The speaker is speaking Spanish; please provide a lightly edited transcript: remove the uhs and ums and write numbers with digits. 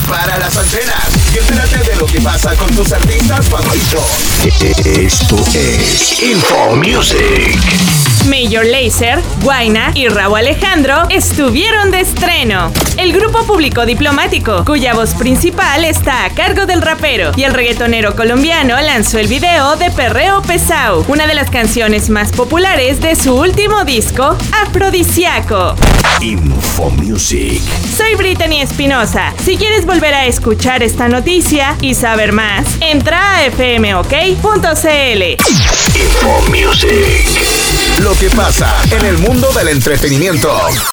Prepara las antenas y entérate de lo que pasa con tus artistas favoritos. Esto es Info Music. Major Lazer, Guayna y Rauw Alejandro estuvieron de estreno. El grupo publicó Diplomático, cuya voz principal está a cargo del rapero, y el reggaetonero colombiano lanzó el video de Perreo Pesao, una de las canciones más populares de su último disco, Afrodisíaco. Info Music. Soy Brittany Espinosa. Si quieres volver a escuchar esta noticia y saber más, entra a fmok.cl. Info Music. Lo que pasa en el mundo del entretenimiento.